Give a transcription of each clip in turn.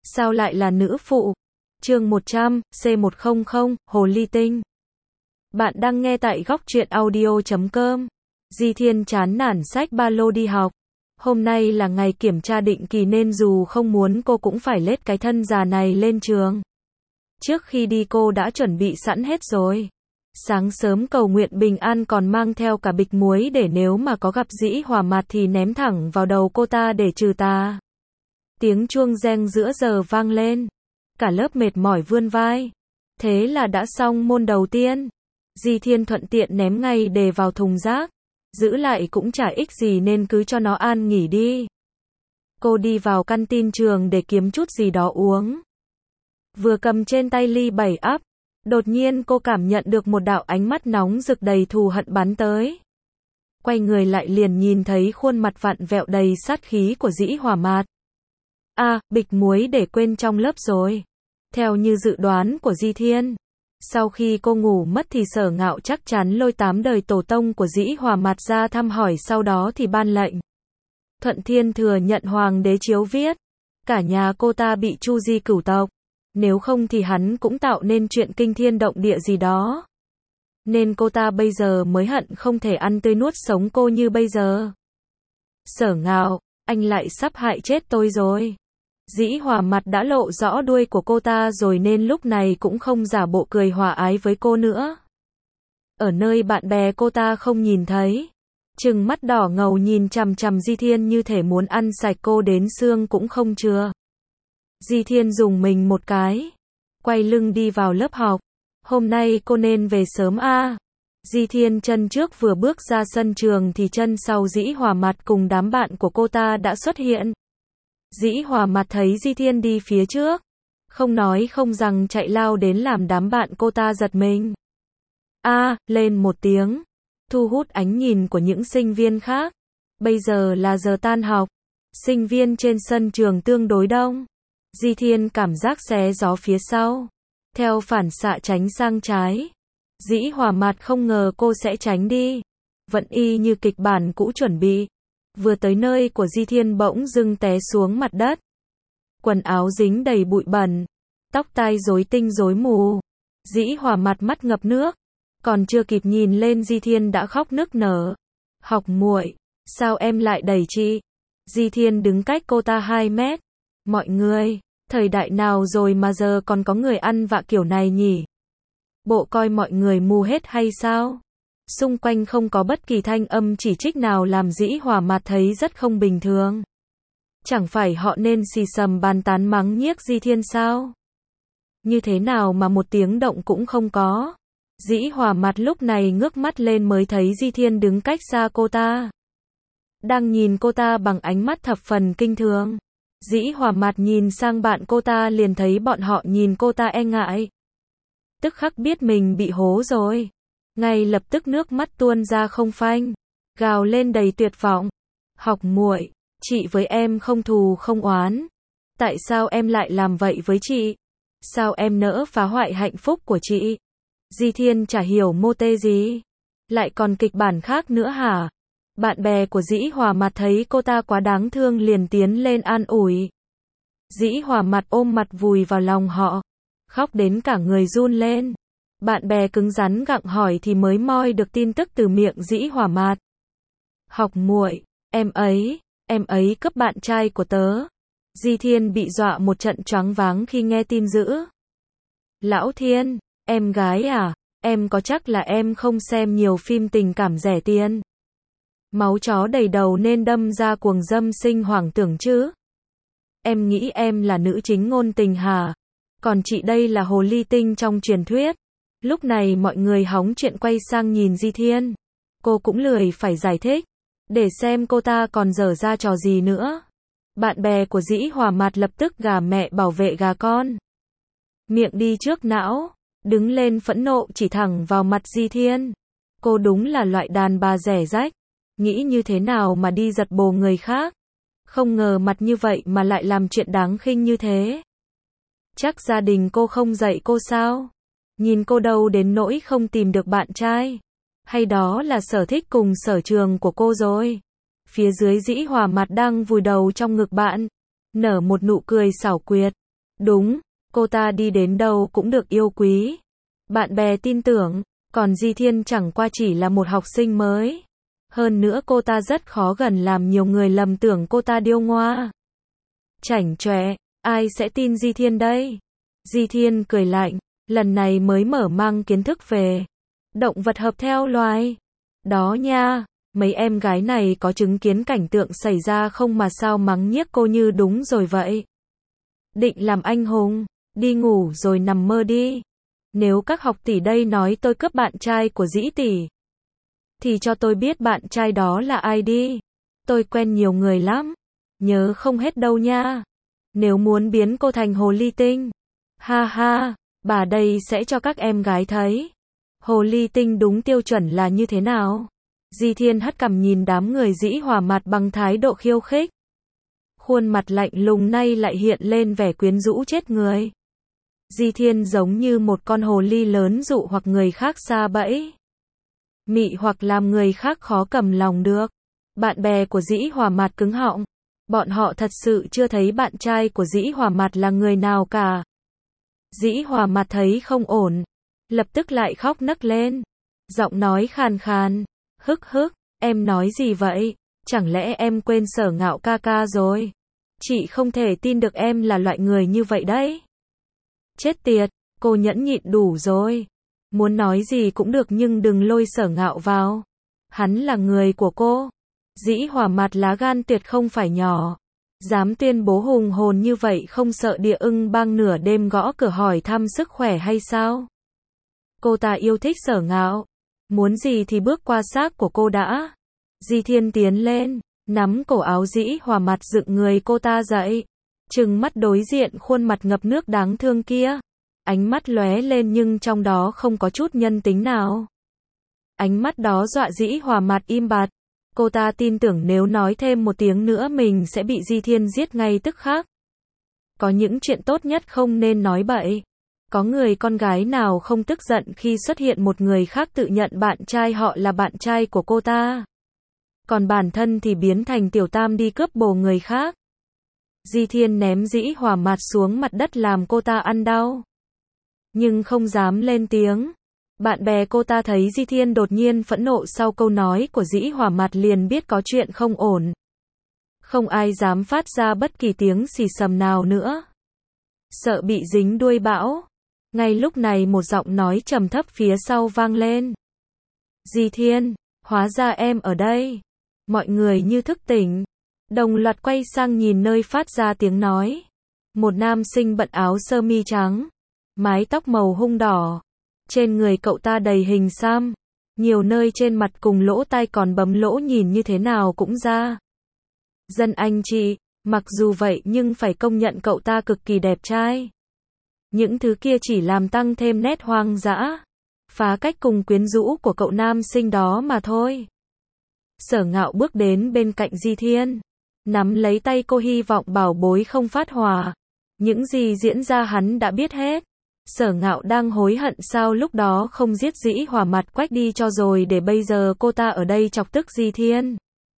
Sao lại là nữ phụ? Chương 100, C100, Hồ Ly Tinh. Bạn đang nghe tại góc truyện audio.com. Di Thiên chán nản xách ba lô đi học. Hôm nay là ngày kiểm tra định kỳ nên dù không muốn cô cũng phải lết cái thân già này lên trường. Trước khi đi cô đã chuẩn bị sẵn hết rồi. Sáng sớm cầu nguyện bình an còn mang theo cả bịch muối để nếu mà có gặp Dĩ Hòa Mạt thì ném thẳng vào đầu cô ta để trừ tà. Tiếng chuông reng giữa giờ vang lên. Cả lớp mệt mỏi vươn vai. Thế là đã xong môn đầu tiên. Di Thiên thuận tiện ném ngay đề vào thùng rác. Giữ lại cũng chả ích gì nên cứ cho nó an nghỉ đi. Cô đi vào canteen trường để kiếm chút gì đó uống. Vừa cầm trên tay ly 7up, đột nhiên cô cảm nhận được một đạo ánh mắt nóng rực đầy thù hận bắn tới. Quay người lại liền nhìn thấy khuôn mặt vặn vẹo đầy sát khí của Dĩ Hòa Mạt. Bịch muối để quên trong lớp rồi. Theo như dự đoán của Di Thiên, sau khi cô ngủ mất thì Sở Ngạo chắc chắn lôi 8 đời tổ tông của Dĩ Hòa Mạt ra thăm hỏi, sau đó thì ban lệnh. Thuận Thiên thừa nhận hoàng đế chiếu viết, cả nhà cô ta bị chu di cửu tộc. Nếu không thì hắn cũng tạo nên chuyện kinh thiên động địa gì đó. Nên cô ta bây giờ mới hận không thể ăn tươi nuốt sống cô như bây giờ. Sở Ngạo, anh lại sắp hại chết tôi rồi. Dĩ Hòa Mạt đã lộ rõ đuôi của cô ta rồi nên lúc này cũng không giả bộ cười hòa ái với cô nữa. Ở nơi bạn bè cô ta không nhìn thấy, trừng mắt đỏ ngầu nhìn chằm chằm Di Thiên như thể muốn ăn sạch cô đến xương cũng không chừa. Di Thiên dùng mình một cái, quay lưng đi vào lớp học. Hôm nay cô nên về sớm a. Di Thiên chân trước vừa bước ra sân trường thì chân sau Dĩ Hòa Mạt cùng đám bạn của cô ta đã xuất hiện. Dĩ Hòa Mạt thấy Di Thiên đi phía trước, không nói không rằng chạy lao đến làm đám bạn cô ta giật mình. Lên một tiếng, thu hút ánh nhìn của những sinh viên khác. Bây giờ là giờ tan học, sinh viên trên sân trường tương đối đông. Di Thiên cảm giác xé gió phía sau, theo phản xạ tránh sang trái. Dĩ Hòa Mạt không ngờ cô sẽ tránh đi, vẫn y như kịch bản cũ chuẩn bị. Vừa tới nơi của Di Thiên bỗng dưng té xuống mặt đất. Quần áo dính đầy bụi bẩn, tóc tai rối tinh rối mù. Dĩ Hòa Mạt mắt ngập nước, còn chưa kịp nhìn lên Di Thiên đã khóc nức nở. Học muội, sao em lại đẩy chị? Di Thiên đứng cách cô ta 2 mét. Mọi người, thời đại nào rồi mà giờ còn có người ăn vạ kiểu này nhỉ? Bộ coi mọi người mù hết hay sao? Xung quanh không có bất kỳ thanh âm chỉ trích nào làm Dĩ Hòa Mạt thấy rất không bình thường. Chẳng phải họ nên xì xầm bàn tán mắng nhiếc Di Thiên sao? Như thế nào mà một tiếng động cũng không có? Dĩ Hòa Mạt lúc này ngước mắt lên mới thấy Di Thiên đứng cách xa cô ta, đang nhìn cô ta bằng ánh mắt thập phần kinh thường. Dĩ Hòa Mạt nhìn sang bạn cô ta liền thấy bọn họ nhìn cô ta e ngại. Tức khắc biết mình bị hố rồi. Ngay lập tức nước mắt tuôn ra không phanh, gào lên đầy tuyệt vọng. Học muội, chị với em không thù không oán. Tại sao em lại làm vậy với chị? Sao em nỡ phá hoại hạnh phúc của chị? Di Thiên chả hiểu mô tê gì. Lại còn kịch bản khác nữa hả? Bạn bè của Dĩ Hòa Mạt thấy cô ta quá đáng thương liền tiến lên an ủi. Dĩ Hòa Mạt ôm mặt vùi vào lòng họ, khóc đến cả người run lên. Bạn bè cứng rắn gặng hỏi thì mới moi được tin tức từ miệng Dĩ Hòa Mạt. Học muội, em ấy cướp bạn trai của tớ. Di Thiên bị dọa một trận choáng váng khi nghe tin dữ. Lão Thiên, em gái à, em có chắc là em không xem nhiều phim tình cảm rẻ tiền, máu chó đầy đầu nên đâm ra cuồng dâm sinh hoảng tưởng chứ? Em nghĩ em là nữ chính ngôn tình hả? Còn chị đây là hồ ly tinh trong truyền thuyết. Lúc này mọi người hóng chuyện quay sang nhìn Di Thiên. Cô cũng lười phải giải thích, để xem cô ta còn dở ra trò gì nữa. Bạn bè của Dĩ Hòa Mạt lập tức gà mẹ bảo vệ gà con. Miệng đi trước não, đứng lên phẫn nộ chỉ thẳng vào mặt Di Thiên. Cô đúng là loại đàn bà rẻ rách. Nghĩ như thế nào mà đi giật bồ người khác? Không ngờ mặt như vậy mà lại làm chuyện đáng khinh như thế. Chắc gia đình cô không dạy cô sao? Nhìn cô đâu đến nỗi không tìm được bạn trai? Hay đó là sở thích cùng sở trường của cô rồi? Phía dưới Dĩ Hòa Mạt đang vùi đầu trong ngực bạn, nở một nụ cười xảo quyệt. Đúng, cô ta đi đến đâu cũng được yêu quý. Bạn bè tin tưởng, còn Di Thiên chẳng qua chỉ là một học sinh mới. Hơn nữa cô ta rất khó gần làm nhiều người lầm tưởng cô ta điêu ngoa. Chảnh chọe, ai sẽ tin Di Thiên đây? Di Thiên cười lạnh, lần này mới mở mang kiến thức về động vật hợp theo loài. Đó nha, mấy em gái này có chứng kiến cảnh tượng xảy ra không mà sao mắng nhiếc cô như đúng rồi vậy. Định làm anh hùng, đi ngủ rồi nằm mơ đi. Nếu các học tỷ đây nói tôi cướp bạn trai của Dĩ tỷ, thì cho tôi biết bạn trai đó là ai đi. Tôi quen nhiều người lắm, nhớ không hết đâu nha. Nếu muốn biến cô thành hồ ly tinh, ha ha, bà đây sẽ cho các em gái thấy. Hồ ly tinh đúng tiêu chuẩn là như thế nào? Di Thiên hất cằm nhìn đám người Dĩ Hòa mặt bằng thái độ khiêu khích. Khuôn mặt lạnh lùng nay lại hiện lên vẻ quyến rũ chết người. Di Thiên giống như một con hồ ly lớn dụ hoặc người khác sa bẫy, mị hoặc làm người khác khó cầm lòng được. Bạn bè của Dĩ Hòa mặt cứng họng. Bọn họ thật sự chưa thấy bạn trai của Dĩ Hòa mặt là người nào cả. Dĩ Hòa mặt thấy không ổn, lập tức lại khóc nấc lên. Giọng nói khàn khàn, hức hức, em nói gì vậy? Chẳng lẽ em quên Sở Ngạo ca ca rồi? Chị không thể tin được em là loại người như vậy đấy. Chết tiệt, cô nhẫn nhịn đủ rồi. Muốn nói gì cũng được nhưng đừng lôi Sở Ngạo vào. Hắn là người của cô. Dĩ Hòa mặt lá gan tuyệt không phải nhỏ. Dám tuyên bố hùng hồn như vậy không sợ Địa Ưng Bang nửa đêm gõ cửa hỏi thăm sức khỏe hay sao? Cô ta yêu thích Sở Ngạo. Muốn gì thì bước qua xác của cô đã. Di Thiên tiến lên, nắm cổ áo Dĩ Hòa mặt dựng người cô ta dậy. Trừng mắt đối diện khuôn mặt ngập nước đáng thương kia. Ánh mắt lóe lên nhưng trong đó không có chút nhân tính nào. Ánh mắt đó dọa Dĩ Hòa mặt im bặt. Cô ta tin tưởng nếu nói thêm một tiếng nữa mình sẽ bị Di Thiên giết ngay tức khắc. Có những chuyện tốt nhất không nên nói bậy. Có người con gái nào không tức giận khi xuất hiện một người khác tự nhận bạn trai họ là bạn trai của cô ta. Còn bản thân thì biến thành tiểu tam đi cướp bồ người khác. Di Thiên ném Dĩ Hòa mặt xuống mặt đất làm cô ta ăn đau. Nhưng không dám lên tiếng. Bạn bè cô ta thấy Di Thiên đột nhiên phẫn nộ sau câu nói của Dĩ Hòa mặt liền biết có chuyện không ổn. Không ai dám phát ra bất kỳ tiếng xì xầm nào nữa. Sợ bị dính đuôi bão. Ngay lúc này một giọng nói trầm thấp phía sau vang lên. Di Thiên, hóa ra em ở đây. Mọi người như thức tỉnh. Đồng loạt quay sang nhìn nơi phát ra tiếng nói. Một nam sinh bận áo sơ mi trắng. Mái tóc màu hung đỏ. Trên người cậu ta đầy hình xăm. Nhiều nơi trên mặt cùng lỗ tai còn bầm lỗ nhìn như thế nào cũng ra. Dân anh chị, mặc dù vậy nhưng phải công nhận cậu ta cực kỳ đẹp trai. Những thứ kia chỉ làm tăng thêm nét hoang dã, phá cách cùng quyến rũ của cậu nam sinh đó mà thôi. Sở Ngạo bước đến bên cạnh Di Thiên, nắm lấy tay cô hy vọng bảo bối không phát hỏa. Những gì diễn ra hắn đã biết hết. Sở Ngạo đang hối hận sao lúc đó không giết Dĩ Hòa mặt quách đi cho rồi để bây giờ cô ta ở đây chọc tức Di Thiên.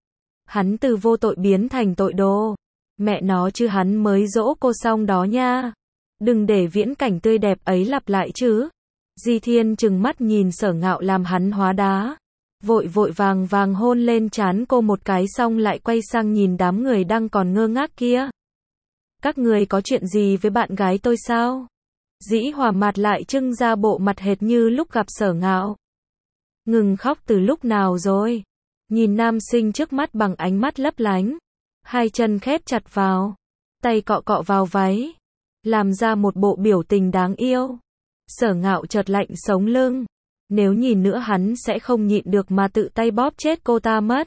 Hắn từ vô tội biến thành tội đồ. Mẹ nó chứ hắn mới dỗ cô xong đó nha. Đừng để viễn cảnh tươi đẹp ấy lặp lại chứ. Di Thiên trừng mắt nhìn Sở Ngạo làm hắn hóa đá. Vội vội vàng vàng hôn lên trán cô một cái xong lại quay sang nhìn đám người đang còn ngơ ngác kia. Các người có chuyện gì với bạn gái tôi sao? Dĩ Hòa mặt lại trưng ra bộ mặt hệt như lúc gặp Sở Ngạo. Ngừng khóc từ lúc nào rồi? Nhìn nam sinh trước mắt bằng ánh mắt lấp lánh. Hai chân khép chặt vào. Tay cọ cọ vào váy. Làm ra một bộ biểu tình đáng yêu. Sở Ngạo chợt lạnh sống lưng. Nếu nhìn nữa hắn sẽ không nhịn được mà tự tay bóp chết cô ta mất.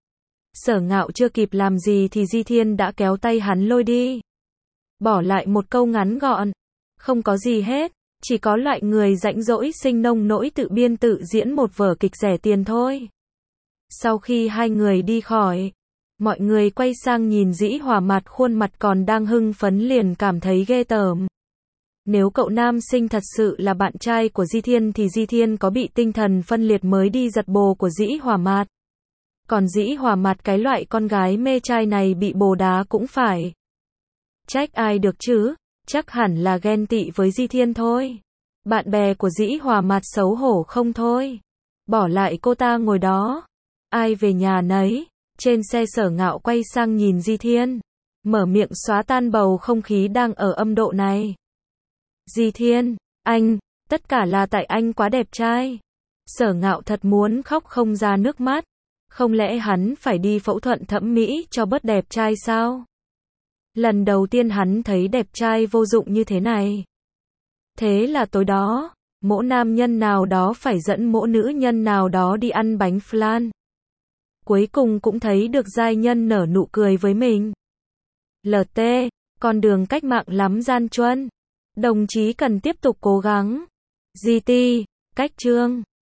Sở Ngạo chưa kịp làm gì thì Di Thiên đã kéo tay hắn lôi đi. Bỏ lại một câu ngắn gọn. Không có gì hết. Chỉ có loại người rãnh rỗi sinh nông nỗi tự biên tự diễn một vở kịch rẻ tiền thôi. Sau khi hai người đi khỏi, mọi người quay sang nhìn Dĩ Hòa mặt khuôn mặt còn đang hưng phấn liền cảm thấy ghê tởm. Nếu cậu nam sinh thật sự là bạn trai của Di Thiên thì Di Thiên có bị tinh thần phân liệt mới đi giật bồ của Dĩ Hòa mặt. Còn Dĩ Hòa mặt cái loại con gái mê trai này bị bồ đá cũng phải. Trách ai được chứ? Chắc hẳn là ghen tị với Di Thiên thôi. Bạn bè của Dĩ Hòa mặt xấu hổ không thôi. Bỏ lại cô ta ngồi đó. Ai về nhà nấy. Trên xe Sở Ngạo quay sang nhìn Di Thiên. Mở miệng xóa tan bầu không khí đang ở âm độ này. Di Thiên, anh, tất cả là tại anh quá đẹp trai. Sở Ngạo thật muốn khóc không ra nước mắt. Không lẽ hắn phải đi phẫu thuật thẩm mỹ cho bớt đẹp trai sao? Lần đầu tiên hắn thấy đẹp trai vô dụng như thế này. Thế là tối đó, mỗ nam nhân nào đó phải dẫn mỗ nữ nhân nào đó đi ăn bánh flan. Cuối cùng cũng thấy được giai nhân nở nụ cười với mình. LT, con đường cách mạng lắm gian truân. Đồng chí cần tiếp tục cố gắng. GT, cách chương.